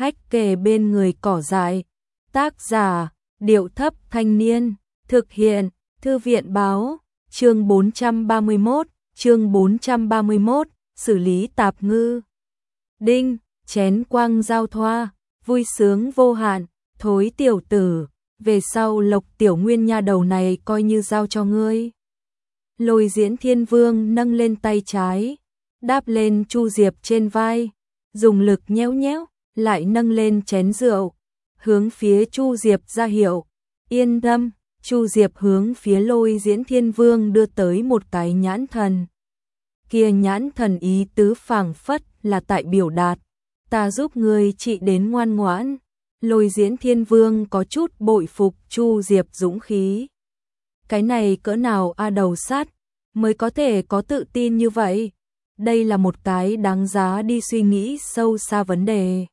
hách kề bên người cỏ dại. Tác giả, Điệu Thấp Thanh Niên, thực hiện, Thư viện Báo, chương 431, xử lý tạp ngư. Đinh, chén quang giao thoa, vui sướng vô hạn, thối tiểu tử, về sau Lộc Tiểu Nguyên nha đầu này coi như giao cho ngươi. Lôi Diễn Thiên Vương nâng lên tay trái, đáp lên Chu Diệp trên vai, dùng lực nhéo nhéo, lại nâng lên chén rượu, hướng phía Chu Diệp ra hiệu, yên tâm. Chu Diệp hướng phía Lôi Diễn Thiên Vương đưa tới một cái nhãn thần. Kia nhãn thần ý tứ phảng phất là tại biểu đạt, ta giúp ngươi trị đến ngoan ngoãn. Lôi Diễn Thiên Vương có chút bội phục Chu Diệp dũng khí. Cái này cỡ nào đầu sắt mới có thể có tự tin như vậy? Đây là một cái đáng giá đi suy nghĩ sâu xa vấn đề.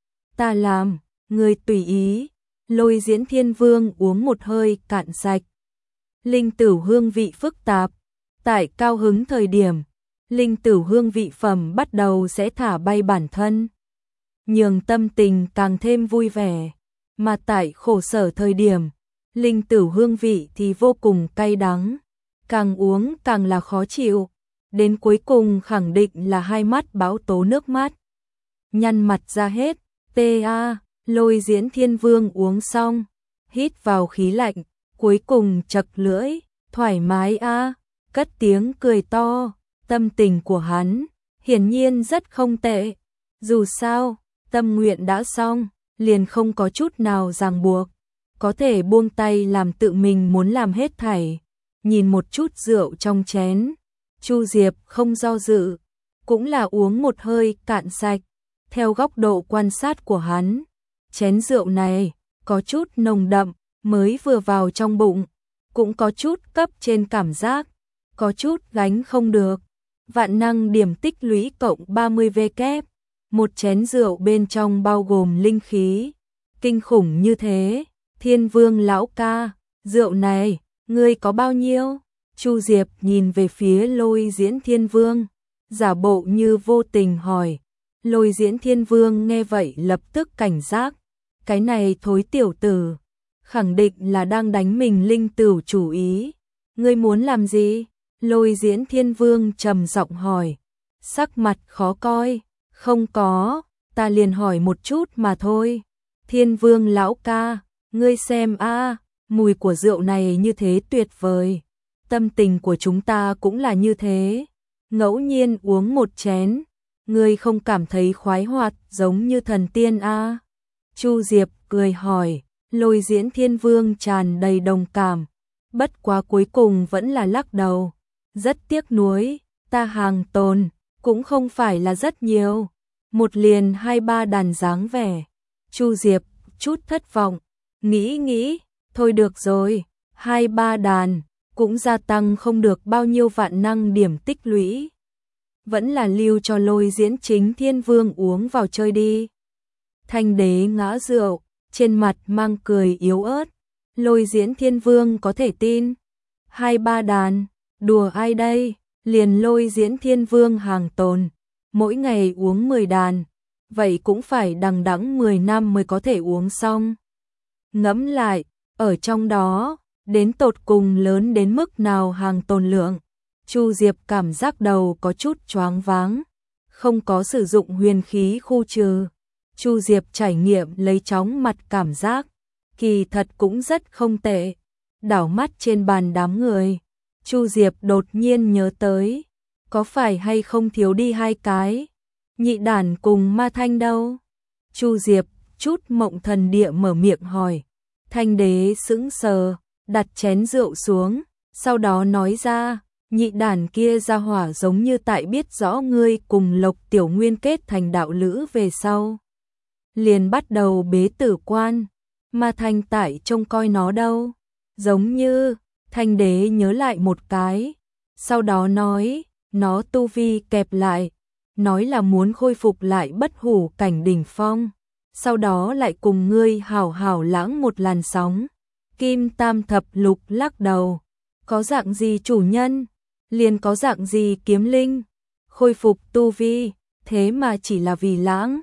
Ta làm, ngươi tùy ý. Lôi Diễn Thiên Vương uống một hơi cạn sạch. Linh tử hương vị phức tạp. Tại cao hứng thời điểm, linh tử hương vị phẩm bắt đầu sẽ thả bay bản thân, nhường tâm tình càng thêm vui vẻ. Mà tại khổ sở thời điểm, linh tử hương vị thì vô cùng cay đắng, càng uống càng là khó chịu. Đến cuối cùng khẳng định là hai mắt bão tố nước mắt, nhăn mặt ra hết. Ta, Lôi Diễn Thiên Vương uống xong, hít vào khí lạnh, cuối cùng chật lưỡi, thoải mái cất tiếng cười to. Tâm tình của hắn hiển nhiên rất không tệ. Dù sao, tâm nguyện đã xong, liền không có chút nào ràng buộc, có thể buông tay làm tự mình muốn làm hết thảy. Nhìn một chút rượu trong chén, Chu Diệp không do dự, cũng là uống một hơi cạn sạch. Theo góc độ quan sát của hắn, chén rượu này có chút nồng đậm, mới vừa vào trong bụng, cũng có chút cấp trên cảm giác, có chút gánh không được. Vạn năng điểm tích lũy cộng 30 kép, một chén rượu bên trong bao gồm linh khí, kinh khủng như thế. Thiên Vương lão ca, rượu này, ngươi có bao nhiêu? Chu Diệp nhìn về phía Lôi Diễn Thiên Vương, giả bộ như vô tình hỏi. Lôi Diễn Thiên Vương nghe vậy lập tức cảnh giác, cái này thối tiểu tử, khẳng định là đang đánh mình linh tửu chủ ý. Ngươi muốn làm gì? Lôi Diễn Thiên Vương trầm giọng hỏi, sắc mặt khó coi. Không có, ta liền hỏi một chút mà thôi. Thiên Vương lão ca, ngươi xem mùi của rượu này như thế tuyệt vời, tâm tình của chúng ta cũng là như thế, ngẫu nhiên uống một chén, ngươi không cảm thấy khoái hoạt giống như thần tiên Chu Diệp cười hỏi. Lôi Diễn Thiên Vương tràn đầy đồng cảm, bất quá cuối cùng vẫn là lắc đầu, rất tiếc nuối, ta hàng tồn cũng không phải là rất nhiều, một liền 2-3 đàn dáng vẻ. Chu Diệp chút thất vọng, nghĩ, thôi được rồi, 2-3 đàn cũng gia tăng không được bao nhiêu vạn năng điểm tích lũy, vẫn là lưu cho Lôi Diễn chính Thiên Vương uống vào chơi đi. Thanh đế ngã rượu, trên mặt mang cười yếu ớt. Lôi Diễn Thiên Vương có thể tin. 2-3 đàn, đùa ai đây? Liền Lôi Diễn Thiên Vương hàng tồn, mỗi ngày uống 10 đàn, vậy cũng phải đằng đẵng 10 năm mới có thể uống xong. Ngẫm lại, ở trong đó, đến tột cùng lớn đến mức nào hàng tồn lượng. Chu Diệp cảm giác đầu có chút choáng váng, không có sử dụng huyền khí khu trừ. Chu Diệp trải nghiệm lấy chóng mặt cảm giác, kỳ thật cũng rất không tệ. Đảo mắt trên bàn đám người, Chu Diệp đột nhiên nhớ tới, có phải hay không thiếu đi 2 cái, Nhị Đản cùng Ma Thanh đâu? Chu Diệp chút mộng thần địa mở miệng hỏi. Thanh đế sững sờ, đặt chén rượu xuống, sau đó nói ra, Nhị Đản kia ra hỏa giống như tại biết rõ ngươi cùng Lộc Tiểu Nguyên kết thành đạo lữ về sau, liền bắt đầu bế tử quan. Ma Thanh tại trông coi nó đâu? Giống như, Thanh đế nhớ lại một cái, sau đó nói, nó tu vi kẹp lại, nói là muốn khôi phục lại bất hủ cảnh đỉnh phong, sau đó lại cùng ngươi hảo hảo lãng một làn sóng. Kim Tam Thập Lục lắc đầu, có dạng gì chủ nhân, liền có dạng gì kiếm linh, khôi phục tu vi, thế mà chỉ là vì lãng.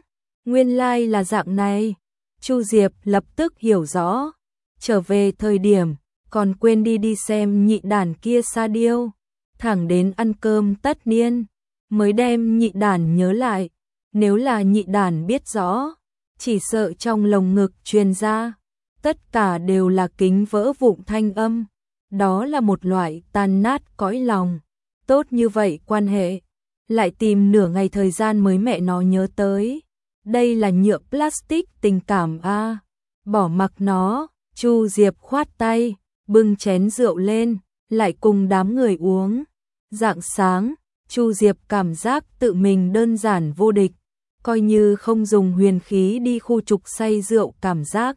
Nguyên lai là dạng này. Chu Diệp lập tức hiểu rõ. Trở về thời điểm, còn quên đi xem nhị đản kia sa điêu. Thẳng đến ăn cơm tất niên, mới đem nhị đản nhớ lại. Nếu là nhị đản biết rõ, chỉ sợ trong lồng ngực truyền ra, tất cả đều là kính vỡ vụn thanh âm. Đó là một loại tan nát cõi lòng. Tốt như vậy quan hệ, lại tìm nửa ngày thời gian mới mẹ nó nhớ tới. Đây là nhựa plastic tình cảm a. Bỏ mặc nó. Chu Diệp khoát tay, bưng chén rượu lên, lại cùng đám người uống. Rạng sáng, Chu Diệp cảm giác tự mình đơn giản vô địch, coi như không dùng huyền khí đi khu trục say rượu cảm giác.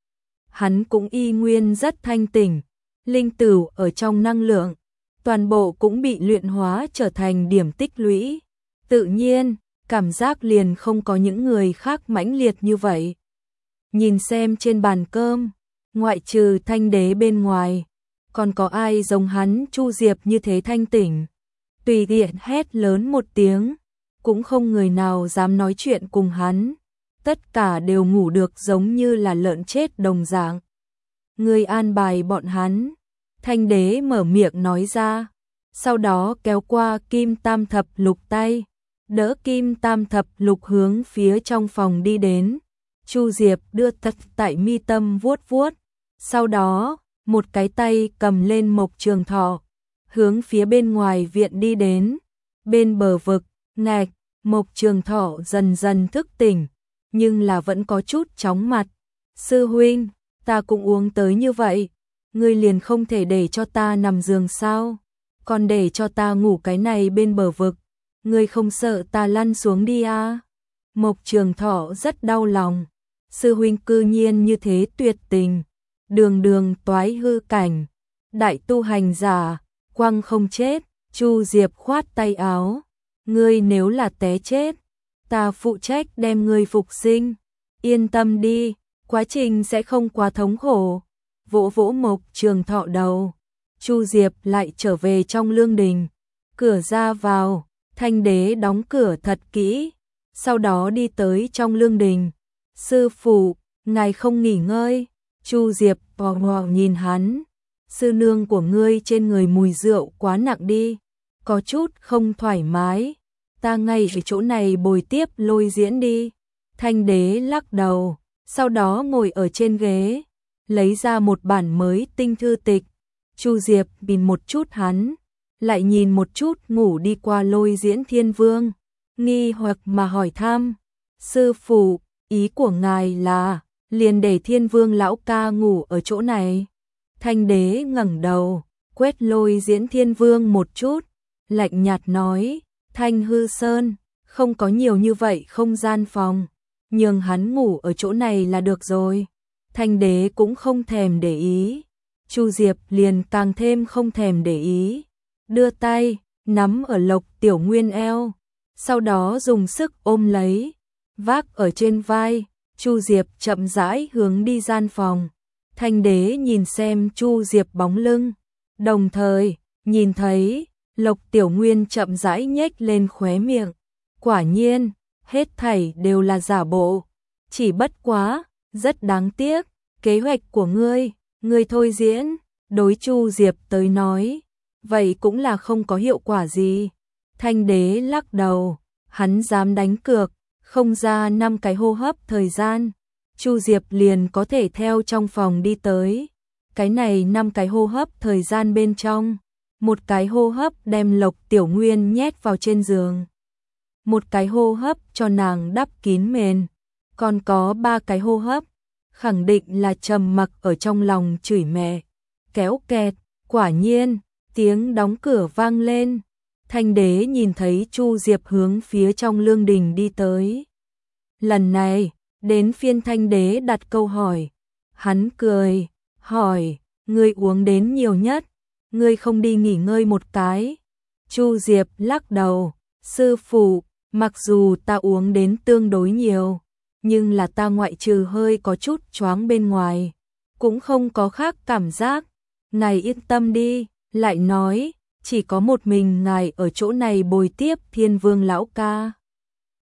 Hắn cũng y nguyên rất thanh tỉnh, linh tửu ở trong năng lượng, toàn bộ cũng bị luyện hóa trở thành điểm tích lũy. Tự nhiên, cảm giác liền không có những người khác mãnh liệt như vậy. Nhìn xem trên bàn cơm, ngoại trừ Thanh Đế bên ngoài, còn có ai giống hắn Chu Diệp như thế thanh tỉnh. Tùy tiện hét lớn một tiếng, cũng không người nào dám nói chuyện cùng hắn. Tất cả đều ngủ được giống như là lợn chết đồng dạng. Người an bài bọn hắn. Thanh Đế mở miệng nói ra, sau đó kéo qua Kim Tam Thập Lục tay, đỡ Kim Tam Thập Lục hướng phía trong phòng đi đến. Chu Diệp đưa thật tại mi tâm vuốt vuốt, sau đó một cái tay cầm lên Mộc Trường Thọ, hướng phía bên ngoài viện đi đến. Bên bờ vực, ngạch, Mộc Trường Thọ dần dần thức tỉnh, nhưng là vẫn có chút chóng mặt. Sư huynh, ta cũng uống tới như vậy, ngươi liền không thể để cho ta nằm giường sao? Còn để cho ta ngủ cái này bên bờ vực, ngươi không sợ ta lăn xuống đi à? Mộc Trường Thọ rất đau lòng, sư huynh cư nhiên như thế tuyệt tình, đường đường toái hư cảnh, đại tu hành giả, quăng không chết. Chu Diệp khoát tay áo, ngươi nếu là té chết, ta phụ trách đem ngươi phục sinh, yên tâm đi, quá trình sẽ không quá thống khổ. Vỗ vỗ Mộc Trường Thọ đầu, Chu Diệp lại trở về trong lương đình. Cửa ra vào, Thanh Đế đóng cửa thật kỹ, sau đó đi tới trong lương đình. Sư phụ, ngài không nghỉ ngơi? Chu Diệp bò nhìn hắn. Sư nương của ngươi trên người mùi rượu quá nặng đi, có chút không thoải mái. Ta ngay ở chỗ này bồi tiếp Lôi Diễn đi. Thanh Đế lắc đầu, sau đó ngồi ở trên ghế, lấy ra một bản mới tinh thư tịch. Chu Diệp nhìn một chút hắn, lại nhìn một chút ngủ đi qua Lôi Diễn Thiên Vương, nghi hoặc mà hỏi thăm. Sư phụ, ý của ngài là liền để Thiên Vương lão ca ngủ ở chỗ này? Thanh Đế ngẩng đầu, quét Lôi Diễn Thiên Vương một chút, lạnh nhạt nói, Thanh Hư Sơn, không có nhiều như vậy không gian phòng, nhường hắn ngủ ở chỗ này là được rồi. Thanh Đế cũng không thèm để ý, Chu Diệp liền càng thêm không thèm để ý, đưa tay, nắm ở Lộc Tiểu Nguyên eo, sau đó dùng sức ôm lấy, vác ở trên vai. Chu Diệp chậm rãi hướng đi gian phòng. Thanh Đế nhìn xem Chu Diệp bóng lưng, đồng thời nhìn thấy Lộc Tiểu Nguyên chậm rãi nhếch lên khóe miệng. Quả nhiên, hết thảy đều là giả bộ, chỉ bất quá, rất đáng tiếc, kế hoạch của ngươi thôi diễn, đối Chu Diệp tới nói, vậy cũng là không có hiệu quả gì. Thanh Đế lắc đầu, hắn dám đánh cược, không ra 5 cái hô hấp thời gian, Chu Diệp liền có thể theo trong phòng đi tới. Cái này 5 cái hô hấp thời gian bên trong, một cái hô hấp đem Lộc Tiểu Nguyên nhét vào trên giường, một cái hô hấp cho nàng đắp kín mền, còn có 3 cái hô hấp, khẳng định là trầm mặc ở trong lòng chửi mẹ. Kéo kẹt, quả nhiên, tiếng đóng cửa vang lên. Thanh Đế nhìn thấy Chu Diệp hướng phía trong lương đình đi tới. Lần này, đến phiên Thanh Đế đặt câu hỏi. Hắn cười, hỏi, ngươi uống đến nhiều nhất, ngươi không đi nghỉ ngơi một cái? Chu Diệp lắc đầu, sư phụ, mặc dù ta uống đến tương đối nhiều, nhưng là ta ngoại trừ hơi có chút choáng bên ngoài, cũng không có khác cảm giác. Ngài yên tâm đi, lại nói, chỉ có một mình ngài ở chỗ này bồi tiếp Thiên Vương lão ca.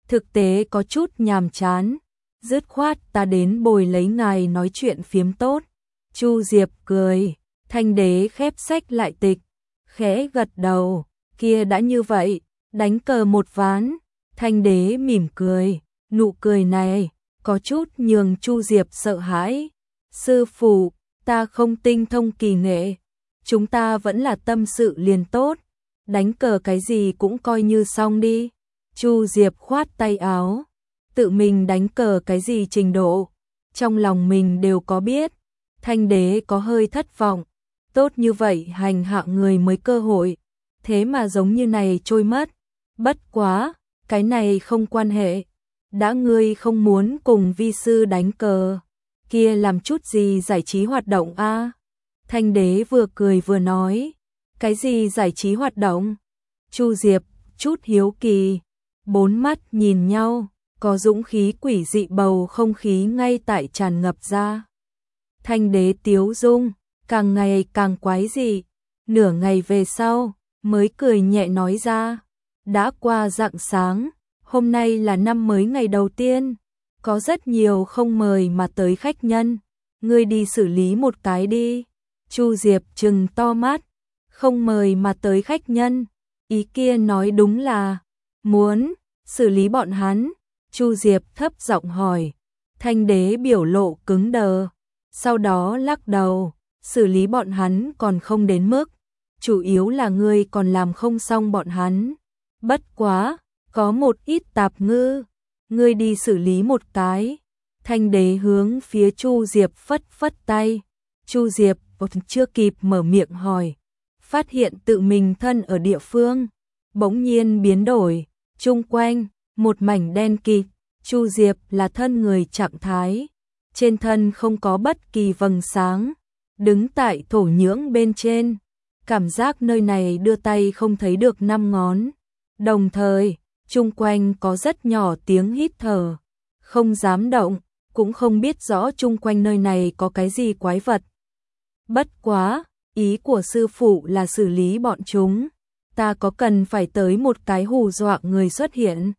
thực tế có chút nhàm chán, dứt khoát ta đến bồi lấy ngài nói chuyện phiếm tốt. Chu Diệp cười, Thanh Đế khép sách lại tịch, khẽ gật đầu, kia đã như vậy, đánh cờ một ván. Thanh Đế mỉm cười, nụ cười này có chút nhường Chu Diệp sợ hãi. Sư phụ, ta không tinh thông kỳ nghệ, chúng ta vẫn là tâm sự liền tốt, đánh cờ cái gì cũng coi như xong đi. Chu Diệp khoát tay áo, tự mình đánh cờ cái gì trình độ, trong lòng mình đều có biết. Thanh Đế có hơi thất vọng, tốt như vậy hành hạ người mới cơ hội, thế mà giống như này trôi mất. Bất quá, cái này không quan hệ, đã ngươi không muốn cùng vi sư đánh cờ, kia làm chút gì giải trí hoạt động a? Thanh Đế vừa cười vừa nói, cái gì giải trí hoạt động? Chu Diệp chút hiếu kỳ, bốn mắt nhìn nhau, có dũng khí quỷ dị bầu không khí ngay tại tràn ngập ra. Thanh Đế tiếu dung, càng ngày càng quái dị, nửa ngày về sau, mới cười nhẹ nói ra, đã qua rạng sáng, hôm nay là năm mới ngày đầu tiên, có rất nhiều không mời mà tới khách nhân, ngươi đi xử lý một cái đi. Chu Diệp trừng to mắt, không mời mà tới khách nhân, ý kia nói đúng là muốn xử lý bọn hắn. Chu Diệp thấp giọng hỏi, Thanh Đế biểu lộ cứng đờ, sau đó lắc đầu, xử lý bọn hắn còn không đến mức, chủ yếu là ngươi còn làm không xong bọn hắn. Bất quá, có một ít tạp ngư, ngươi đi xử lý một cái. Thanh Đế hướng phía Chu Diệp phất phất tay. Chu Diệp chưa kịp mở miệng hỏi, phát hiện tự mình thân ở địa phương, bỗng nhiên biến đổi, chung quanh một mảnh đen kịt. Chu Diệp là thân người trạng thái, trên thân không có bất kỳ vầng sáng, đứng tại thổ nhưỡng bên trên, cảm giác nơi này đưa tay không thấy được năm ngón. Đồng thời, chung quanh có rất nhỏ tiếng hít thở, không dám động, cũng không biết rõ chung quanh nơi này có cái gì quái vật. Bất quá, ý của sư phụ là xử lý bọn chúng, ta có cần phải tới một cái hù dọa người xuất hiện.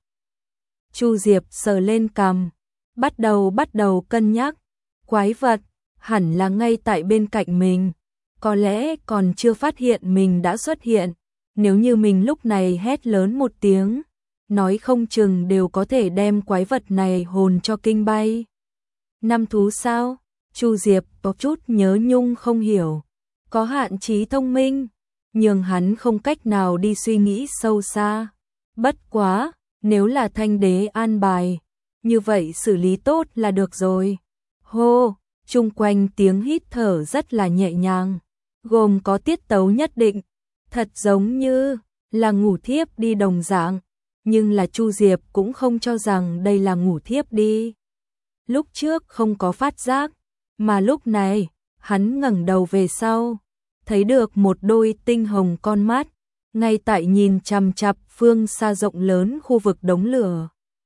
Chu Diệp sờ lên cằm, bắt đầu cân nhắc, quái vật hẳn là ngay tại bên cạnh mình, có lẽ còn chưa phát hiện mình đã xuất hiện, nếu như mình lúc này hét lớn một tiếng, nói không chừng đều có thể đem quái vật này hồn cho kinh bay. Năm thú sao? Chu Diệp có chút nhớ nhung không hiểu, có hạn trí thông minh, nhưng hắn không cách nào đi suy nghĩ sâu xa. Bất quá, nếu là Thanh Đế an bài, như vậy xử lý tốt là được rồi. Hô, chung quanh tiếng hít thở rất là nhẹ nhàng, gồm có tiết tấu nhất định, thật giống như là ngủ thiếp đi đồng dạng, nhưng là Chu Diệp cũng không cho rằng đây là ngủ thiếp đi. Lúc trước không có phát giác, mà lúc này, hắn ngẩng đầu về sau, thấy được một đôi tinh hồng con mắt, ngay tại nhìn chằm chằm phương xa rộng lớn khu vực đống lửa.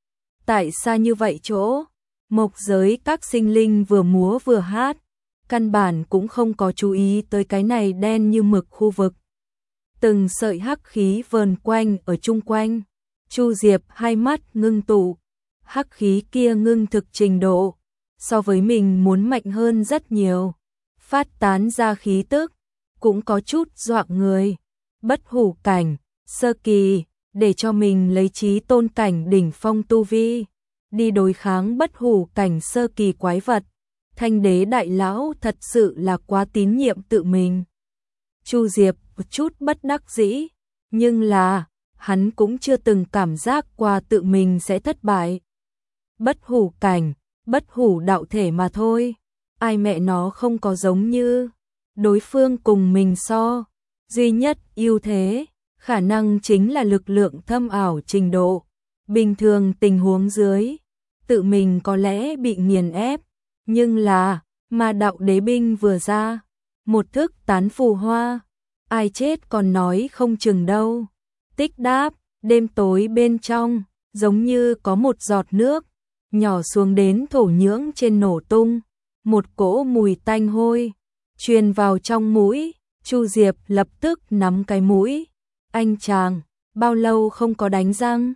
Tại xa như vậy chỗ, mộc giới các sinh linh vừa múa vừa hát, căn bản cũng không có chú ý tới cái này đen như mực khu vực. Từng sợi hắc khí vờn quanh ở chung quanh, Chu Diệp hai mắt ngưng tụ, hắc khí kia ngưng thực trình độ, so với mình muốn mạnh hơn rất nhiều, phát tán ra khí tức, cũng có chút dọa người. Bất hủ cảnh, sơ kỳ, để cho mình lấy chí tôn cảnh đỉnh phong tu vi, đi đối kháng bất hủ cảnh sơ kỳ quái vật. Thanh Đế đại lão thật sự là quá tín nhiệm tự mình. Chu Diệp một chút bất đắc dĩ, nhưng là, hắn cũng chưa từng cảm giác qua tự mình sẽ thất bại. Bất hủ cảnh, bất hủ đạo thể mà thôi, ai mẹ nó không có giống như đối phương cùng mình so. Duy nhất ưu thế, khả năng chính là lực lượng thâm ảo trình độ. Bình thường tình huống dưới, tự mình có lẽ bị nghiền ép, nhưng là, mà đạo đế binh vừa ra, một thức tán phù hoa, ai chết còn nói không chừng đâu. Tích đáp, đêm tối bên trong, giống như có một giọt nước, nhỏ xuống đến thổ nhưỡng trên nổ tung, một cỗ mùi tanh hôi, truyền vào trong mũi. Chu Diệp lập tức nắm cái mũi, anh chàng, bao lâu không có đánh răng?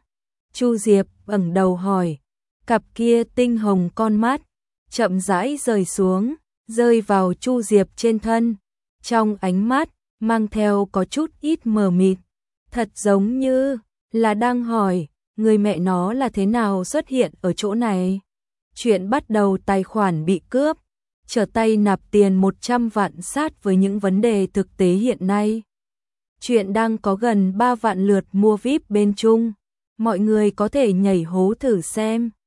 Chu Diệp ẩn đầu hỏi, cặp kia tinh hồng con mắt, chậm rãi rời xuống, rơi vào Chu Diệp trên thân. Trong ánh mắt, mang theo có chút ít mờ mịt, thật giống như là đang hỏi, người mẹ nó là thế nào xuất hiện ở chỗ này. Chuyện bắt đầu tài khoản bị cướp, trở tay nạp tiền 100 vạn sát với những vấn đề thực tế hiện nay. Chuyện đang có gần 3 vạn lượt mua VIP bên Trung, mọi người có thể nhảy hố thử xem.